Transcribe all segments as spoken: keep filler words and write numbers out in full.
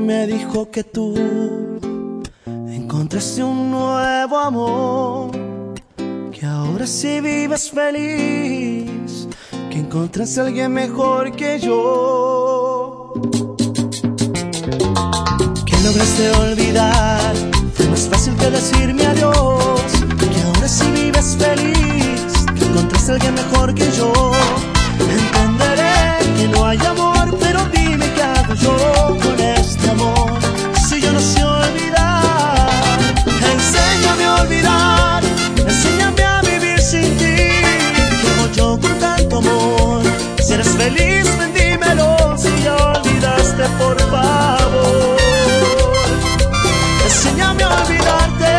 me dijo que tú encontraste un nuevo amor, que ahora sí vives feliz, que encontraste a alguien mejor que yo. Que lograste olvidar, fue más fácil que decirme adiós, que ahora sí vives feliz, que encontraste a alguien mejor que yo. Entenderé que no hay amor, pero dime qué hago yo con este amor, si yo no sé olvidar. Enséñame a olvidar, enséñame a vivir sin ti. ¿Qué hago yo con tanto amor? Si eres feliz, ven dímelo, si ya olvidaste, por favor. Enséñame a olvidarte.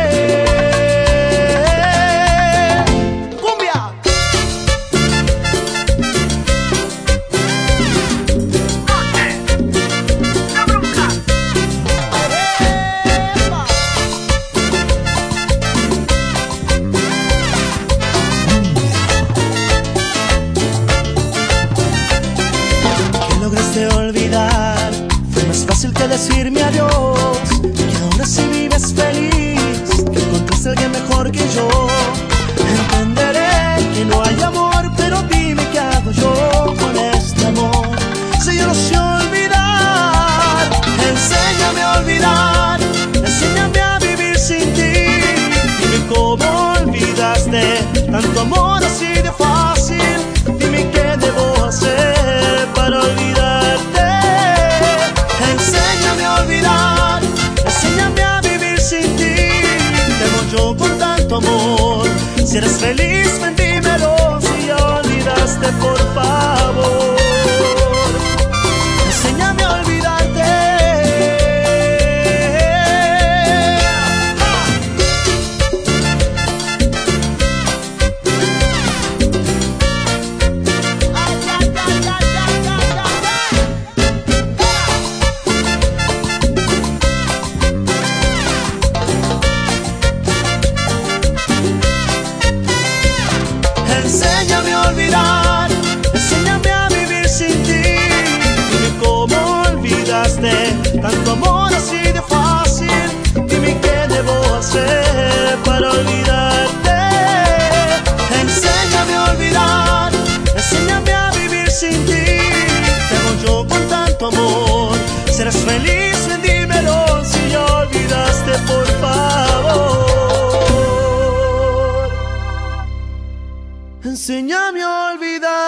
Olvidar, fue más fácil que decirme adiós, que ahora sí vives feliz, que encontraste a alguien mejor que yo. Entenderé que no hay amor, pero dime qué hago yo con este amor, si yo no sé olvidar. Enséñame a olvidar, enséñame a vivir sin ti. Dime cómo olvidaste tanto amor así de fácil. Dime qué debo hacer para olvidarte. Enséñame a olvidar, enséñame a vivir sin ti. Te amo yo con tanto amor, si eres feliz, ven dímelo, si ya olvidaste, por favor. Enséñame a olvidarte. Enséñame a olvidar, enséñame a vivir sin ti. Dime cómo olvidaste tanto amor así de fácil. Dime qué debo hacer para olvidarte. Enséñame a olvidar, enséñame a vivir sin ti. Te amo yo con tanto amor, serás feliz, ven dímelo, si ya olvidaste, por favor. Enséñame a olvidar.